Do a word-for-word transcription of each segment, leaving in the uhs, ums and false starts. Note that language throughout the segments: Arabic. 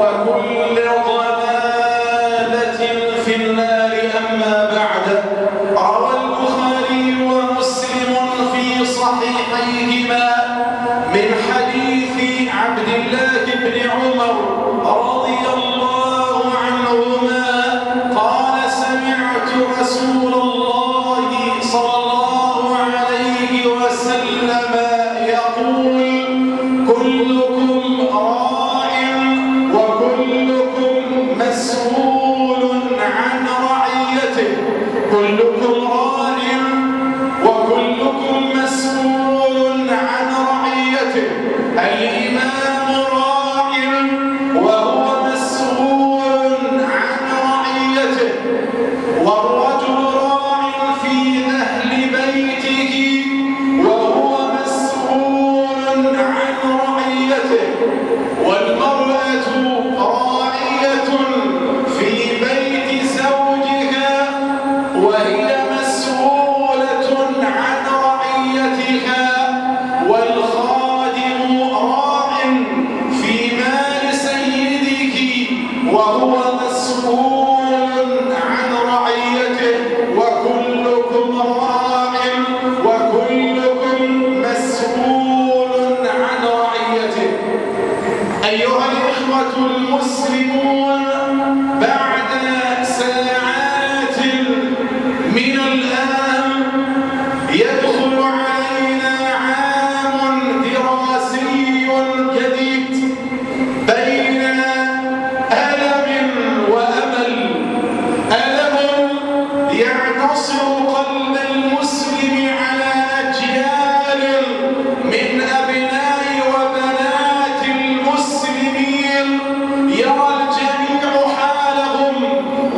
وكل ضلالة في النار. أما بعد، روى البخاري ومسلم في صحيحيهما من حديث عبد الله بن عمر رضي الله عنهما قال: سمعت رسول الله صلى الله عليه وسلم يقول: كلكم راع وكلكم مسؤول عن رعيته. كلكم راع وكلكم مسؤول عن رعيته. الإمام راع وهو مسؤول عن رعيته، والرجل راع في أهل بيته وهو مسؤول عن رعيته، والمرأة راعية في بيت زوجها وهي مسؤولة عن رعيتها، والخادم راع في مال سيده وهو مسؤول عن رعيته. وكلكم راع وكلكم مسؤول عن رعيته. أيها الإخوة المسلمون، بعد ساعات من الآن يدخل علينا عام دراسي جديد بين ألم وأمل. ألم يعتصر قلب المسلم على أجيال من أبناء وبنات المسلمين، يرى الجميع حالهم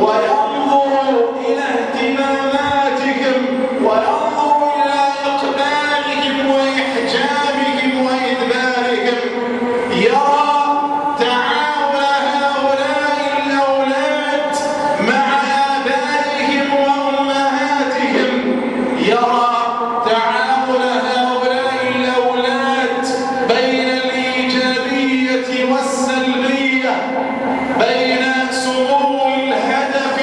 وينظر إلى اهتماماتهم وينظر إلى إقبالهم وإحجامهم وإدبارهم، يرى تعاون هؤلاء الأولاد مع آبائهم وأمهاتهم، يرى تعاون هؤلاء الأولاد بين الإيجابية والسلبية، بين سمو الهدف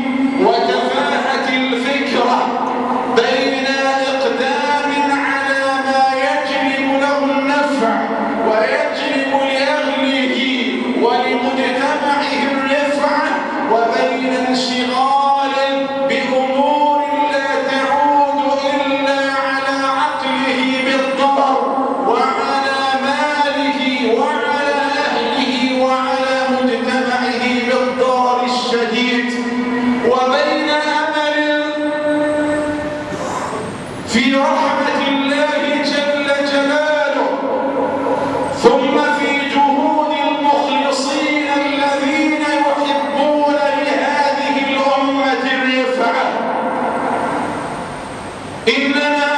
وتفاهة الفكرة، بين إقدام على ما يجلب له النفع ويجلب لأهله ولمجتمعه الرفعة، وبين انشغال بأمور لا تعود إلا على عقله بالضرر وعلى ماله وعلى أهله وعلى مجتمعه بالضرر الشديد، وبين أمل في رحمة الله جل جلاله، ثم في جهود المخلصين الذين يحبون لهذه الأمة الرفعة. إننا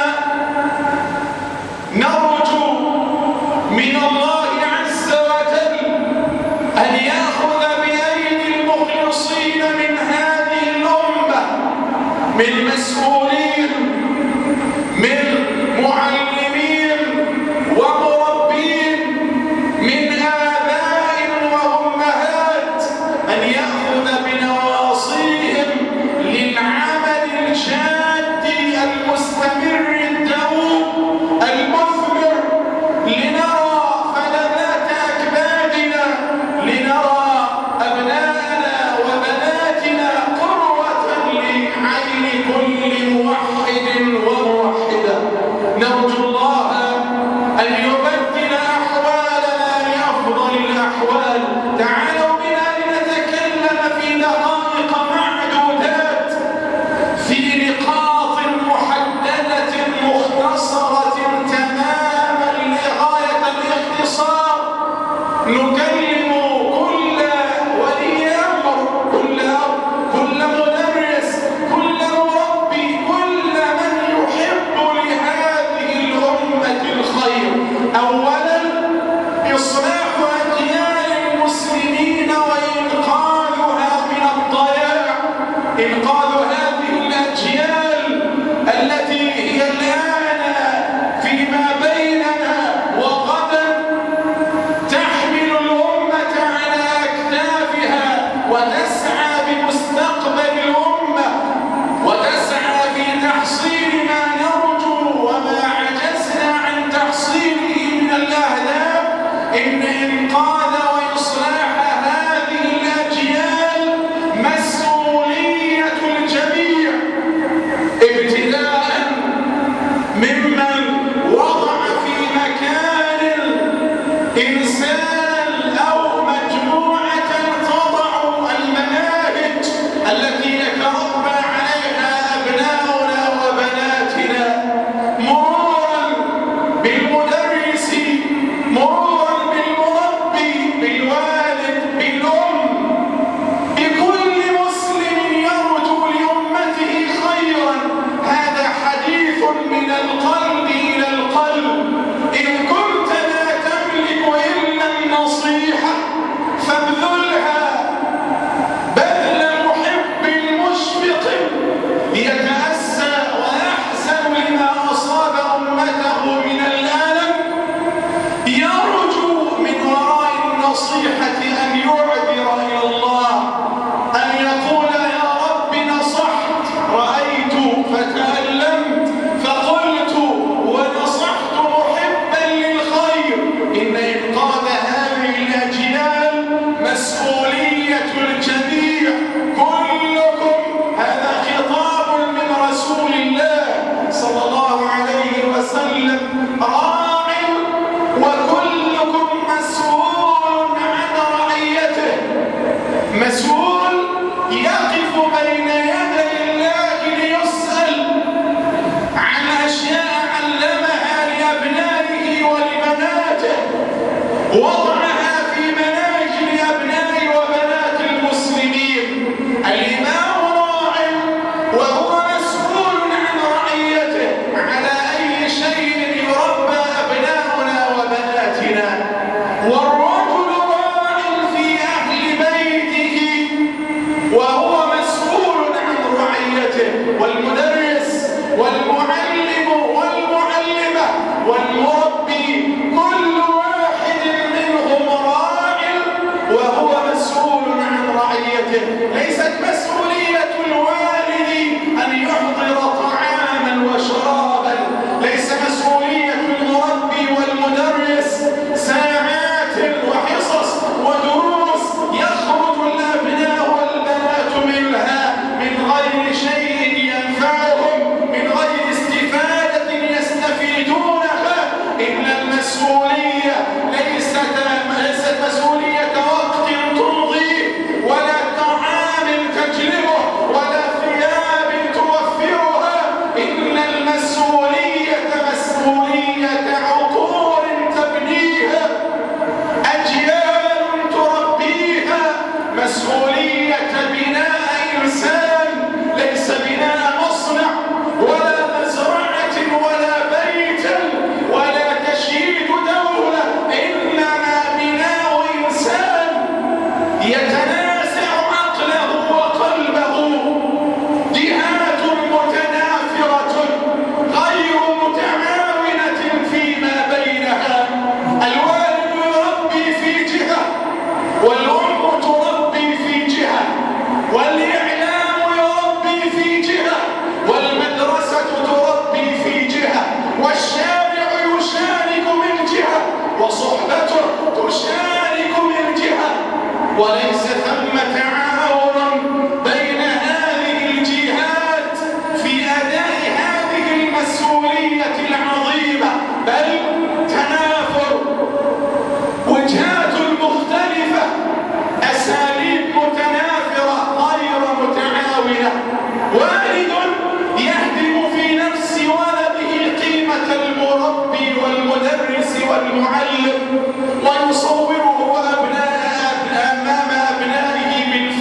نرجو من الله عز وجل أن يأخذ بأيدي المخلصين من هذه الأمة، من مسؤولين، من معلمين ومربين، من آباء وأمهات، أن يأخذ بنواصيهم للعمل الجاد المستمر الدؤوب المثمر، لنرى فلذات أكبادنا، لنرى أبناءنا وبناتنا قرة لعين كل موحد وموحدة. نرجو الله أن يبدل أحوالنا لأفضل الأحوال. تعالوا بنا لنتكلم في دقائق معدودات في نقاط محددة مختصرة تماما لغاية الاختصار. نكلم كل ولي أمر، كل أب، كل مدرس، كل مربي، كل من يحب لهذه الأمة الخير. أولا إصلاح أجيال المسلمين وتسعى بمستقبل الأمة وتسعى في تحصيل ما نرجو وما عجزنا عن تحصيله من الأهداف، إن إنقاذ وإصلاح هذه الأجيال مسؤولية الجميع، ابتداء ممن وضع في مكان إنسان أو مجموعة تضع المناهج التي يتربى عليها أبناؤنا وبناتنا، مرورا بالمدرس، مرورا بالمربي، بالوالد، بالأم، بكل مسلم يرجو لأمته خيرا. هذا حديث من القلب إلى القلب. إن كنت لا تملك إلا النصيحة فابذلها بذل محب مشفق ليتأسى ويحزن لما أصاب أمته من الألم، يرجو من وراء النصيحة أن يعذر إلى الله، أن يقول يا رب نصحت، رأيت فتألمت فقلت ونصحت محبا للخير. إن إنقاذ هذه الأجيال مسؤولية الجميع كلكم. هذا خطاب من رسول الله صلى الله عليه وسلم، راع وكلكم مسؤول عن رعيته، مسؤول يقف بين يدي الله ليسأل عن أشياء علمها لأبنائه ولبناته، وضعها في مناهج لأبناء وبنات المسلمين. الإمام راع وهو مسؤول عن رعيته، على أي شيء يربى أبناؤنا وبناتنا. والرجل راع في أهل بيته وهو مسؤول عن رعيته، والمدرس والمعلم والمعلمة والمربي كل واحد منهم راع وهو مسؤول عن رعيته. ليست مسؤولية الوالد أن يحضر طعاما وشرابا، ليس مسؤولية المربي والمدرس ساعات وحصص ودروس يخرج الأبناء والبنات منها من غير شيء ينفعهم، من غير استفادة يستفيدونها. إن المسؤولية ليست ليست مسؤولية وقت تمضي، ولا طعام تجلبه، ولا ثياب توفرها. إن المسؤولية مسؤولية عقول تبنيها، أجيال تربيها، مسؤولية بناء إنسان، ليس بناء مصنع ولا مزرعة ولا بيت ولا تشييد دولة، إنما بناء إنسان يتنازع عقله وقلبه. جهات متنافرة غير متعاونة فيما بينها، الوالد يربي في جهة والأم تربي في جهة، والإعلام يربي في جهة والمدرسة تربي في جهة، والشارع يشارك من جهة وصحبته تشارك من جهة، وليس ثم تعاون بين هذه الجهات في أداء هذه المسؤولية العظيمة، بل تنافر، وجهات مختلفة، أساليب متنافرة غير متعاونة. والد يهدم في نفس ولده قيمة المربي والمدرس والمعلم، ويصوره أبناء أمام أبنائه بالفعل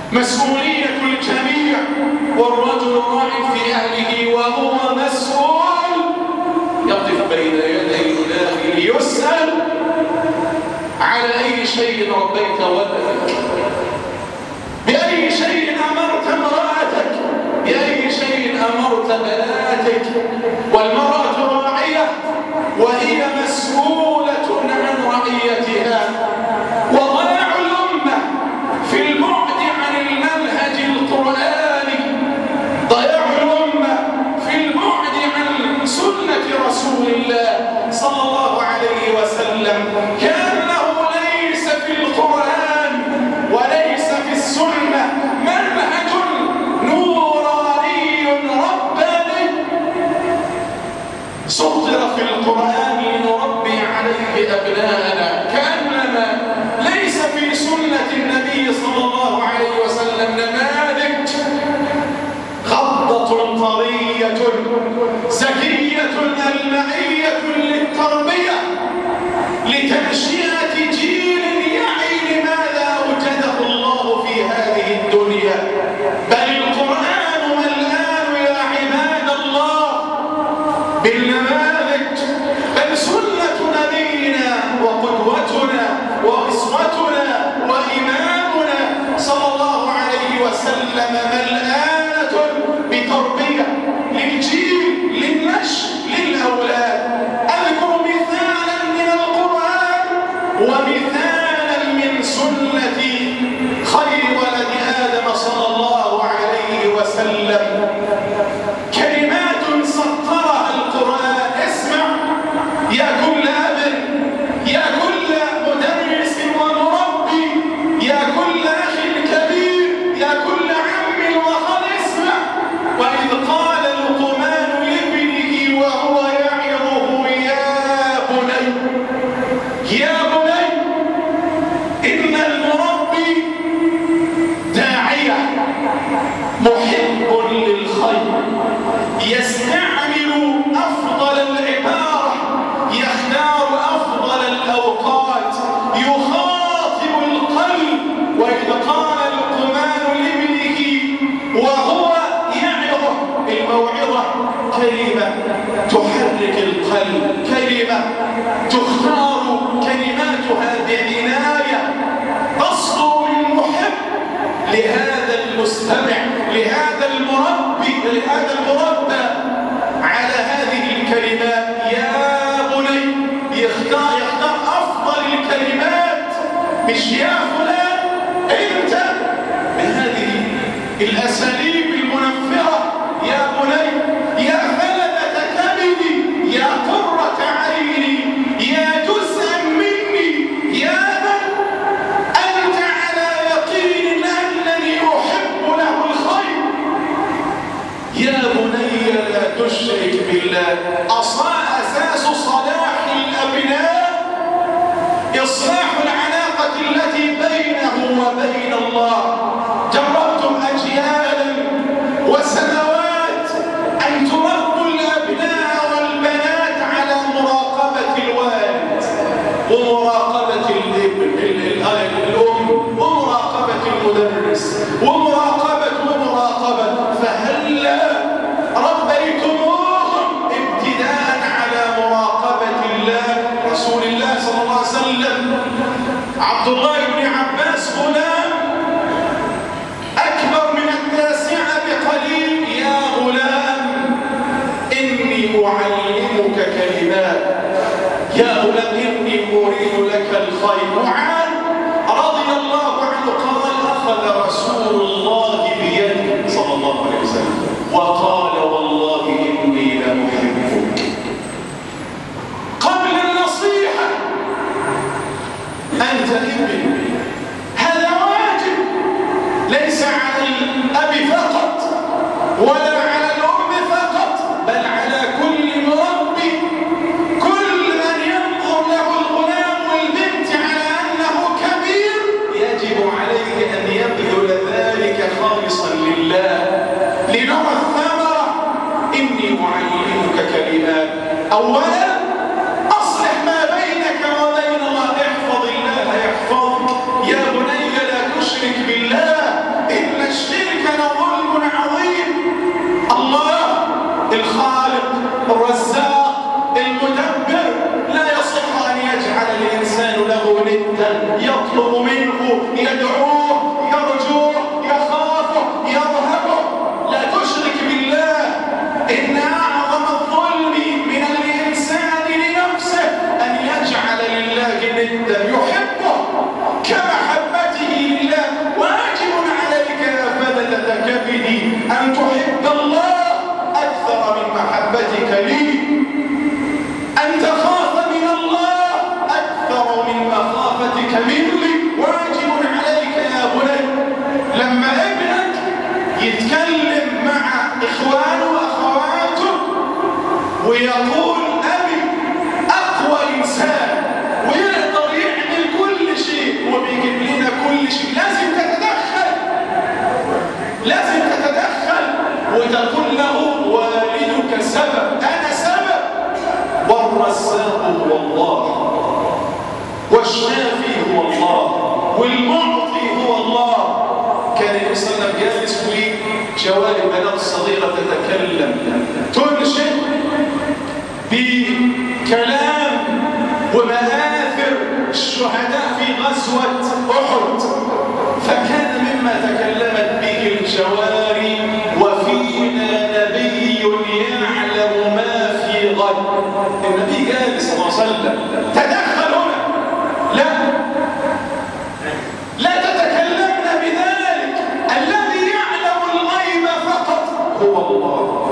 مسؤولية الجميع، والرجل راع في أهله وهو مسؤول، يقف بين يدي الله ليسأل على أي شيء ربيت ولدك، بأي شيء أمرت امرأتك، بأي شيء أمرت بناتك. والمرأة راعية وهي مسؤولة عن رعيتها. وضياع الأمة في البعد عن المنهج القرآني، ضياع الأمة في البعد عن سنة رسول الله صلى الله عليه وسلم، كأنه ليس في القرآن وليس في السنة منهج نوراني رباني سطر في القرآن لنربي عليه أبناءنا، كأنما ليس في سنة النبي صلى الله عليه وسلم نماذج غضة طرية زكية ألمعية للتربية لتنشئة جيل يعي لماذا أوجده الله في هذه الدنيا. بل القرآن ملآن يا عباد الله بالنماذج، بل سنة نبينا وقدوتنا وأسوتنا وإمامنا صلى الله عليه وسلم ملآنة بتربية للجيل، للنشء، للأولاد. أذكر مثالا من القرآن ومثالا من سنة خير ولد آدم صلى الله عليه وسلم، كلمات سطرها القرآن. اسمع يا كل أب، يا كل مدرس ومربي، يا كل أخ كبير، يا كل عم وخال، اسمع. وإذ قال لقمان لابنه وهو يعظه يا بني، يا بني إن المربي داعية محب للخير، يستعمل أفضل العبارة، يختار أفضل الأوقات، يخاطب القلب. وإذ قال لقمان لابنه وهو يعظه، الموعظة كلمة تحرك القلب، كلمة تختار كلماتها بعناية، تصدر من محب لهذا المستمع، لهذا المربي، لهذا المربى على هذه الكلمات. يا بني، يختار يختار أفضل الكلمات، مش يا فلان أنت، بهذه الأساليب المنفرة. يا بني، يا فلذة كبدي، يا قرة عيني، يا جزءا مني، يا من أنت على يقين أنني أحب له الخير. يا بني لا تشرك بالله. أساس صلاح الأبناء إصلاح العلاقة التي بينه وبين الله. جربتم أجيالا وسنوات أن تربوا الأبناء والبنات على مراقبة الوالد ومراقبة الابن الأم ومراقبة المدرس ومراقبة ومراقبة، فهلا ربيتموهم ابتداء على مراقبة الله رسول الله صلى الله عليه وسلم. عبد الله بن عباس غلام أكبر من التاسعة بقليل، يا غلام إني أعلمك كلمات، يا غلام إني أريد لك الخير. معاذ رضي الله عنه قال أخذ رسول الله بيده صلى الله عليه وسلم وقال والله إني لأحبك. قبل النصيحة أنت ابن، هذا واجب ليس على الأب فقط ولا على الأم فقط، بل على كل مربي، كل من ينظر له الغلام والبنت على أنه كبير يجب عليه أن يبذل ذلك خالصا لله لنرى الثمرة. إني أعلمك كلمات. أولا أصلح ما بينك وبين الله، احفظ الله يحفظك. يا بني لا تشرك بالله، إن جدا يطلب منه، يدعوه، يرجوه، يخافه، يرهبه. لا تشرك بالله. إن أعظم الظلم من الإنسان لنفسه أن يجعل لله ندا يحبه كمحبته لله. واجب عليك يا فلذة كبدي أن تحب الله أكثر من محبتك لي، أن تخاف من الله أكثر من مخافتك مني. واجب عليك يا بني لما ابنك يتكلم مع إخوانه وأخواته ويقول أبي أقوى إنسان ويقدر يعمل كل شيء وبيجيب لنا كل شيء، لازم تتدخل، لازم تتدخل وتقول له والدك سبب، أنا سبب، والرزاق هو الله، والشافي هو الله، والمعطي هو الله. كان النبي صلى الله عليه وسلم جالس في جوارب بنات صغيرة تتكلم تنشد بكلام ومآثر الشهداء في غزوة أحد، فكان مما تكلمت به الجواري وفينا نبي يعلم ما في غد. النبي قال صلى الله عليه وسلم تدخل هنا، لا لا تتكلمن بذلك، الذي يعلم الغيب فقط هو الله.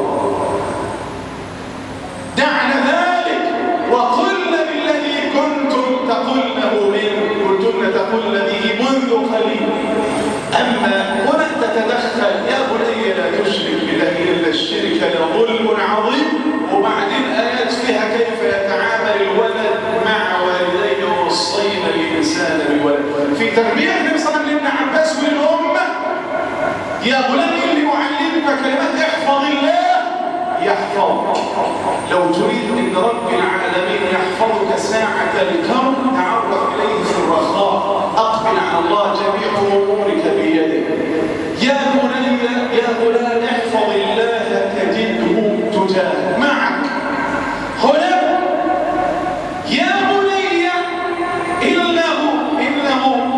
دعنا ذلك وقلنا بالذي كنتم تقولنه من كنتم تقولن به منذ قليل. أما هنا تتدخل يا بني لا تشرك بالله إلا الشرك لظلم عظيم. وبعدين آيات فيها كيف يتعامل الولد مع والديه ووصينا الإنسان بولده. في تربية النبي صلى الله عليه وسلم لابن عباس والأمة يا بني اللي أعلمك كلمات احفظ الله يحفظك. لو تريد أن رب العالمين يحفظك ساعة الكرب تعرف إليه في الرخاء، أقبل على الله جميع أمورك بيده. يا بني يا غلام احفظ الله تجده تجاهك معك. هنا يا بني إنه إنه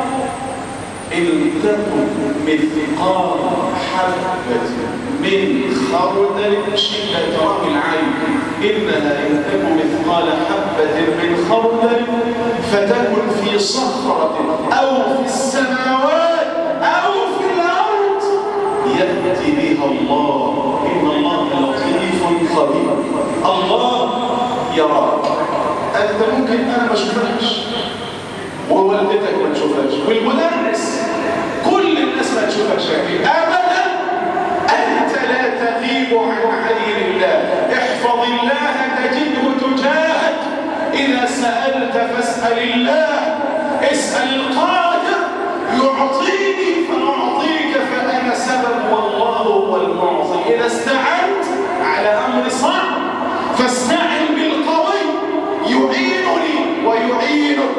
إن تكن مثقال حبة من خردل شدة رأي العين إنها إن تكن مثقال حبة من خردل فتكن في صخرة أو في السماوات أو في الأرض يأتي بها الله إن الله لطيف خبير. الله يراك، أنت ممكن أنا ما أشوفكش ووالدتك ما تشوفكش والمدرس كل الناس ما تشوفكش أبدا. أنت لا تغيب عن عين الله. احفظ الله تجده تجاهك. إذا سألت فاسأل الله. اسأل القادر يعطيني فأعطيك فأنا سبب والله هو المعطي. إذا استعنت على أمر صعب فاستعن بالقوي يعينني ويعينك.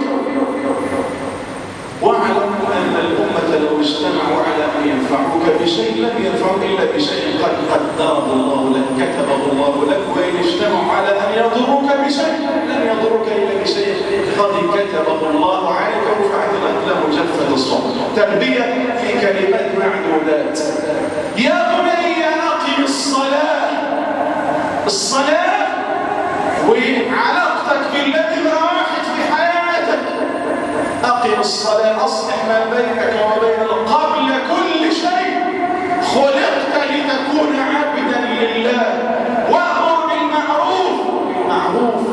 واعلم أن الأمة لو اجتمعوا على أن ينفعوك بشيء لم ينفعوا إلا بشيء قد قدره الله لك كتبه الله لك، وإن اجتمعوا على أن يضروك بشيء لم يضروك إلا بشيء قد كتبه الله عليك. رفعت الأقلام وجفت الصحف. تربية في كلمات معدودات. يا بني أقم الصلاة. الصلاة وعلاقتك بالذي راحت في حياتك. أقم الصلاة. أصلح ما بينك وبين قبل كل شيء خلقت لتكون عبدا لله. وأمر بالمعروف. بالمعروف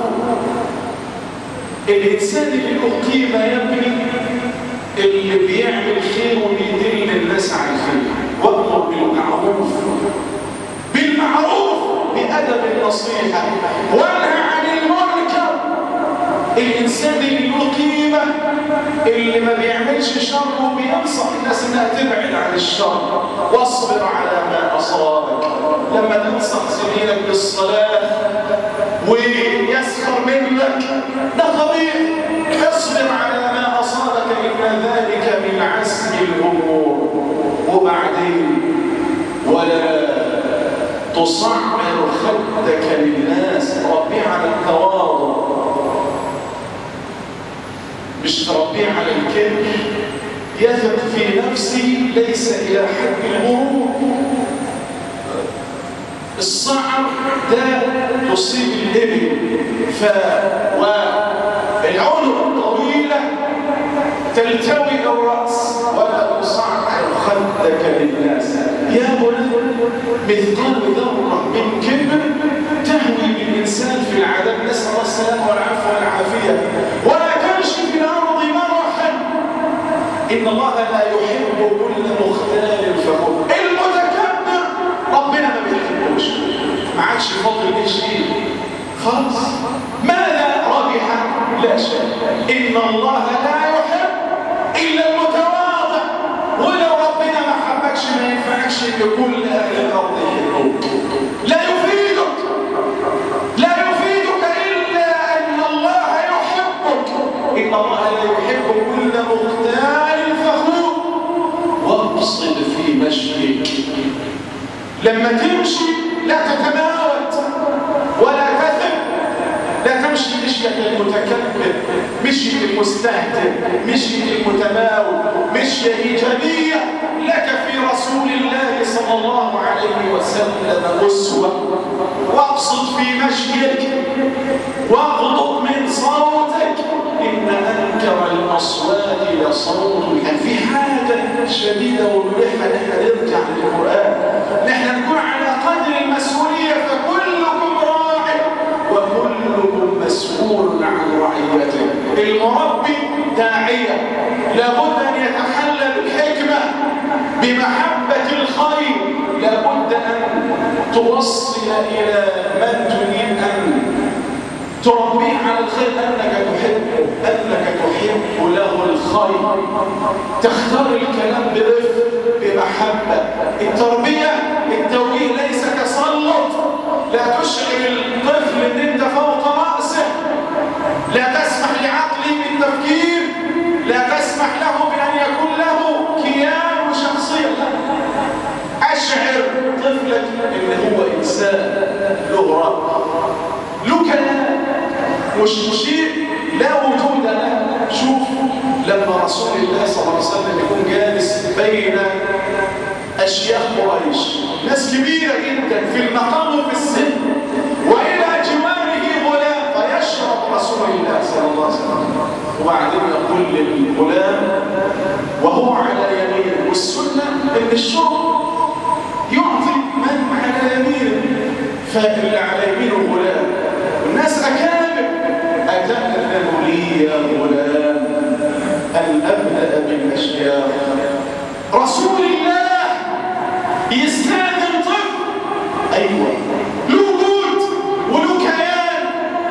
الإنسان اللي له قيمة يا ابني اللي بيعمل خير وبيدل الناس على الخير. وأمر بالمعروف بالمعروف بأدب النصيحة وانهى عن المنكر. الإنسان اللي له قيمة اللي ما بيعملش شر وبينصح الناس انها تبعد عن الشر. واصبر على ما أصابك. لما تنصح زميلك بالصلاة ويسخر منك ده طبيعي. اصبر على ما أصابك إن ذلك من عزم الأمور. وبعدين ولا تصعر خدك للناس. ربي على التواضع مش تربيه ليس إلى حد الغرور. الصعب ده يصيب الإبل ف والعنق الطويلة تلتوي الرأس ولا تصعد خدك للناس. يا بني مثقال ذرة من كبر تهوي بالإنسان في العذاب، نسأل الله السلامة والعفو والعافية، ولا تمشي في الأرض مرحا. إن الله لا يحب كل مختال فخور. المتكبر ربنا ما بيحبوش، ما عادش فضل ليه شيء خالص. ماذا ربح؟ لا شيء. إن الله لا يحب إلا المتواضع. ولو ربنا ما حبكش ما ينفعكش إن كل أهل الأرض يحبوك. لا يفيدك لا يفيدك إلا أن الله يحبك. إن الله لا يحب كل مختال فخور. واقصد في مشيك. لما تمشي لا تتماوت ولا تثق. لا تمشي مشية المتكبر، مشية المستهتر، مشية المتماوت، مشية إيجابية. لك في رسول الله صلى الله عليه وسلم أسوة. واقصد في مشيك واغضض من صوتك. إن أنكر الأصوات لصوت الحمير. في حاجة شديدة وملحة نحن نرجع للقرآن. نحن نكون على قدر المسؤولية، فكلكم راع وكلكم مسؤول عن رعيته. المربي داعية لابد أن يتحلى بالحكمة بمحبة الخير. لابد أن توصل إلى من تريد أن تربيه على الخير أنك تحبه، أنك تحب له الخير. تختار الكلام برفق بمحبة. التربية التوجيه ليس تسلط. لا تشعر الطفل أن أنت فوق رأسه. لا تسمح لعقله بالتفكير. لا تسمح له بأن يكون له كيان وشخصية. أشعر طفلك أنه هو إنسان له رب، له كلام، مش شيء لا وجود له. شوف لما رسول الله صلى الله عليه وسلم يكون جالس بين أشياخ قريش، ناس كبيرة جدا في المقام وفي السن، وإلى جواره غلام، فيشرب رسول الله صلى الله عليه وسلم وبعدين يقول للغلام وهو على يمينه. والسنة إن الشرب يعطي من على يمينه، فاللي على يمينه غلام. الناس أكابر. أتأذن لي يا غلام أن أبدأ بالأشياء؟ رسول الله يستاذن طفل، أيوة له وجود وله كيان.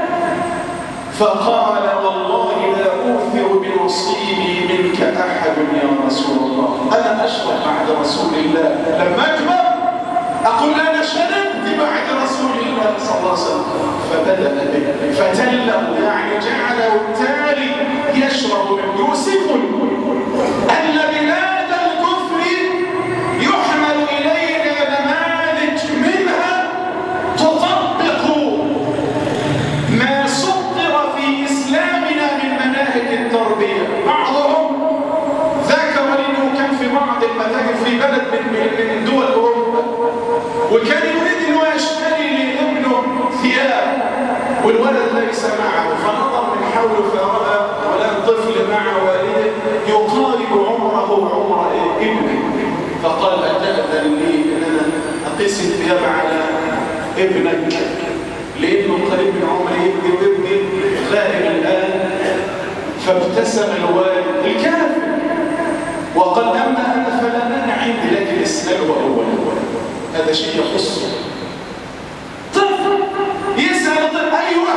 فقال والله لا أوثر بنصيبي منك أحد يا رسول الله. أنا أشرب بعد رسول الله لما أكبر أقول أنا شربت بعد رسول الله صلى الله عليه وسلم. فبدأ به فتله، يعني جعله التالي يشرب. يوسف أن بلاد الكفر يحمل إلينا نماذج منها تطبق ما سطر في إسلامنا من مناهج التربية. بعضهم ذكر أنه كان في بعض المتاجر في بلد من دول أوروبا، وكان يريد أنه يشتري لابنه ثياب والولد ليس معه، فنظر من حوله فرأى ولد طفل مع والده يقارب عمره عمر ابنه، فقال أتأذن لي أن أنا أقيس الثياب على ابنك لأنه قريب من عمري وابني غائب الآن. فابتسم الوالد الكافر وقال أما أنا فلا أنا عندي، لكن اسأله أولا. هذا شيء يخصه. طفل يسأل طفل، أيوة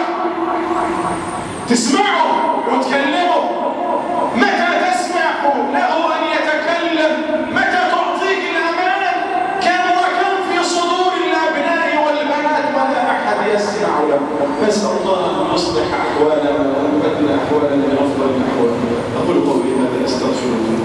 تسمعه وتكلمه. متى تسمع له أن يتكلم؟ متى تعطيه الأمان؟ كم وكم في صدور الأبناء والبنات ولا أحد يسمع له. نسأل الله أن يصلح أحوالنا وأن يبدل أحوالنا لأفضل الأحوال. أقول قولي هذا أستغفر الله.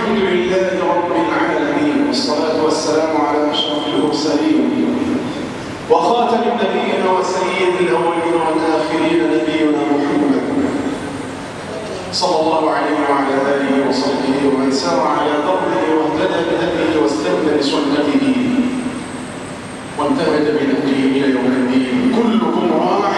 الحمد لله رب العالمين، والصلاة والسلام على أشرف المرسلين وخاتم النبيين وسيد الأولين والآخرين نبينا محمد صلى الله عليه وعلى آله وصحبه ومن سار على دربه واهتدى بهديه واستنى بسنته وانتهج بهديه إلى يوم الدين. كلكم راع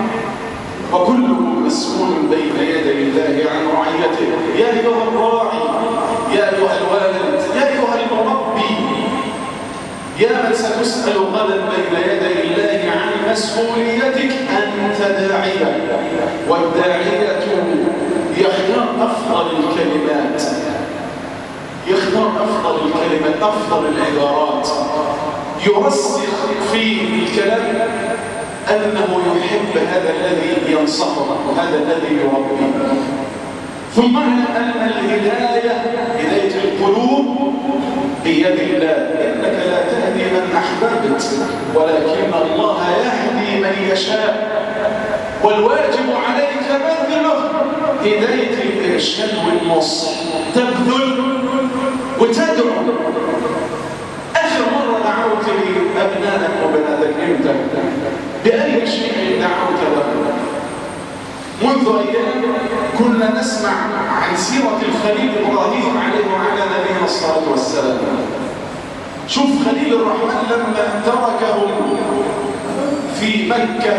وكلكم مسؤول بين يدي الله عن رعيته. يا أيها الراعي، يا أيها الوالد، يا أيها المربي، يا من ستسأل غدا بين يدي الله عن مسؤوليتك. أنت داعية، والداعية يختار أفضل الكلمات، يختار أفضل الكلمات، أفضل العبارات، يرسخ في الكلام أنه يحب هذا الذي ينصحه وهذا الذي يربيه. ثم اعلم أن الهداية، هداية القلوب، بيد الله. إنك لا تهدي من أحببت ولكن الله يهدي من يشاء، والواجب عليك بذله هداية الإرشاد والنصح. تبذل وتدعو. آخر مرة دعوت لأبنائك وبناتك إمتى؟ بأي شيء دعوت له؟ منذ أيام كنا نسمع عن سيرة الخليل إبراهيم عليه وعلى نبينا الصلاة والسلام. شوف خليل الرحمن لما تركهم في مكة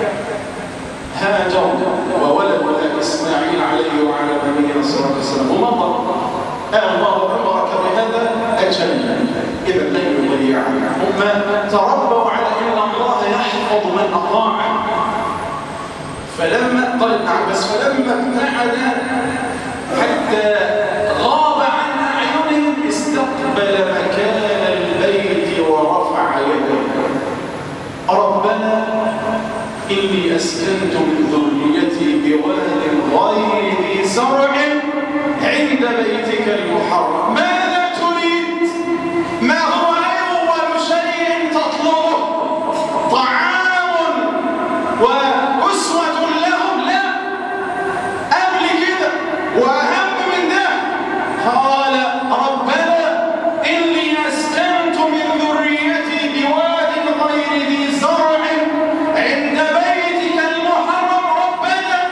هاجر وولد إسماعيل عليه وعلى نبينا الصلاة والسلام، ومضى الله أمرك بهذا أجل، إذا لن يضيع. هم تربوا على أن الله يحفظ من أطاع. فلما قال ابن عباس فلما ابتعد حتى غاب عن أعينهم استقبل مكان البيت ورفع يديه: ربنا إني أسكنت من ذريتي بواد غير ذي زرع عند بيتك المحرم. ماذا تريد؟ ما هو أول شيء تطلبه؟ طعام وأسوة لهم؟ لا، قبل كده وأهم من ده. قال ربنا إني أسكنت من ذريتي بواد غير ذي زرع عند بيتك المحرم ربنا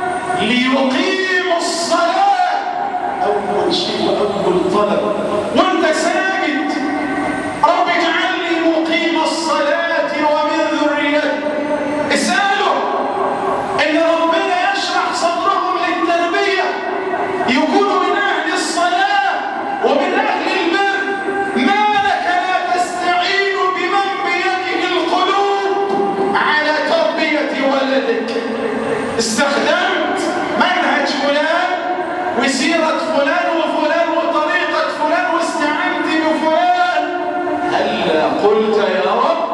ليقيموا الصلاة. أول شيء وأول طلب وأنت ساجد: رب اجعلني مقيم الصلاة ومن ذريتي. اسأله إن ربنا يشرح صدرهم للتربية، يكونوا من أهل الصلاة ومن أهل البر. ما لك لا تستعين بمن بيده القلوب على تربية ولدك؟ استخدمت منهج فلان وسيرة فلان وفلان وطريقة فلان واستعنت بفلان. هلا قلت يا رب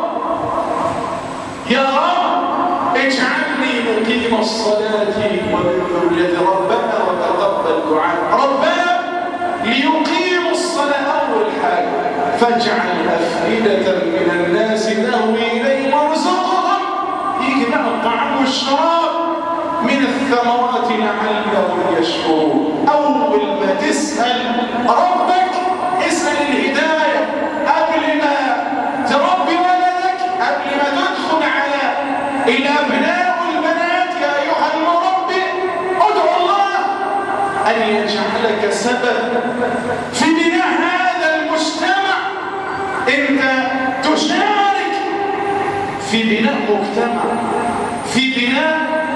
يا رب اجعلني مقيم الصلاة ومن ذريتي ربنا وتقبل دعاء. ربنا ليقيموا الصلاة أول حاجة فاجعل أفئدة من الناس تهوي إليهم وارزقهم. يجي بقى الطعام والشراب من الثمرات لعلهم يشكرون. أول ما تسأل ربك اسأل الهداية قبل ما تربي ولدك، قبل ما تدخل على الأبناء والبنات. يا أيها المربي ادعو الله أن يجعلك سبب في بناء هذا المجتمع. أنت تشارك في بناء مجتمع، في بناء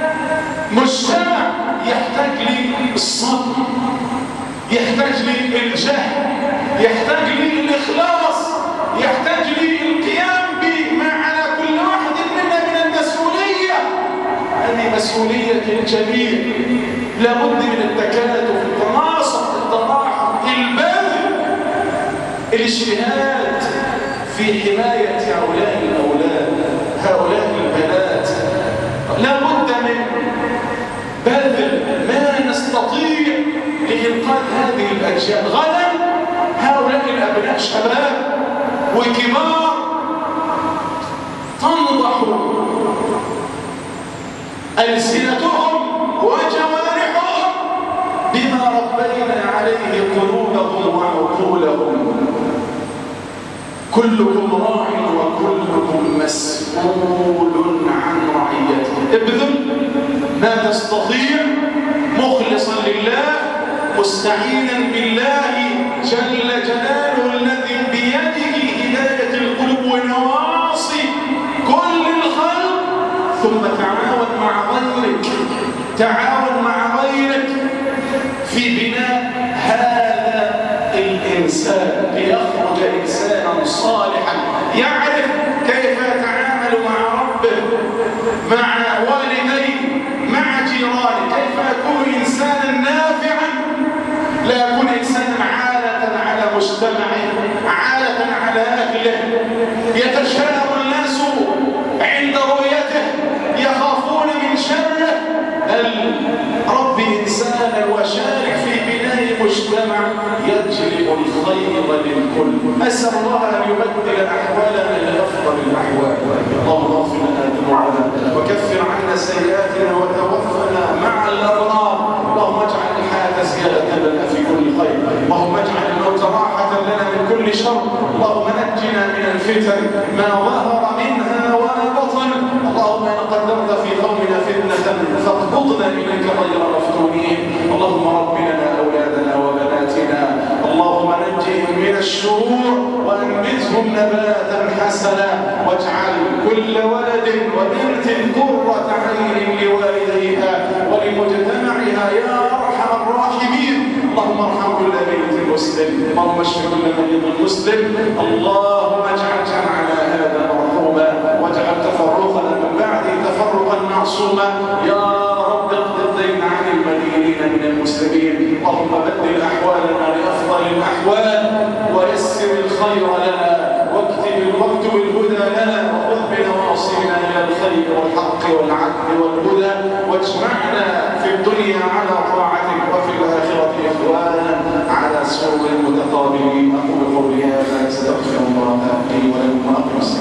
مجتمع يحتاج لي الصبر، يحتاج لي الجهد، يحتاج لي الإخلاص، يحتاج لي القيام بما على كل واحد منا من المسؤولية. هذه مسؤولية الجميع. لابد من التكاتف، التناصر، التراحم، البذل، الاجتهاد في حماية هؤلاء الأولاد، هؤلاء البنات. لابد من بذل ما نستطيع لإنقاذ هذه الأجيال. غدا هؤلاء الأبناء شباب وكبار تنضح ألسنتهم وجوارحهم بما ربينا عليه قلوبهم عقولهم. كلكم راع وكلكم مسؤول عن رعيته. ابذل ما تستطيع مخلصا لله مستعينا بالله جل جلاله الذي بيده هداية القلوب ونواصي كل الخلق. ثم تعاون مع غيرك، تعاون مع غيرك في بناء هذا الإنسان ليخرج إنسانا صالحا يعرف كيف يتعامل مع ربه، مع والديه، مع جيرانه، كيف يكون إنسانا نافعا، لا يكون إنسانا عالة على مجتمعه، عالة على أهله، يتشاءم الناس عند رؤيته، يخافون من شره. بل رب إنسانا وشارك في بناء مجتمع يجلب الخير للكل. أسأل الله أن يبدل أحوالنا لأفضل الأحوال. اللهم اغفر لنا ذنوبنا وكفر عنا سيئاتنا وتوفنا مع الأبرار. اللهم اجعل الحياة زيادة لنا في كل خير، اللهم اجعل الموت راحة لنا من كل شر. اللهم نجنا من الفتن ما ظهر منها وما بطن. اللهم إن قدرت في قومنا فتنة فاقبضنا إليك غير مفتونين. اللهم رب لنا أولادنا وبناتنا، اللهم نجهم من الشرور وأنبتهم نباتا حسنا، واجعل كل ولد وبنت قرة عين لوالديها ولمجتمعها يا أرحم الراحمين. اللهم ارحم كل بيت مسلم، اللهم اشف كل مريض مسلم. اللهم اجعل جمعنا هذا مرحوما واجعل تفرقنا من بعده تفرقا معصوما. يا رب اقض الدين عن المدينين من المسلمين. اللهم بدل احوالنا لافضل الاحوال ويسر الخير لنا واكتب واكتب الهدى لنا وخذ بنواصينا الى الخير والحق والعدل والهدى، واجمعنا في الدنيا على طاعتك وفي الاخره اخوانا على سرر متقابلين. اقول قولي هذا استغفر الله لي ولكم واقم الصلاه.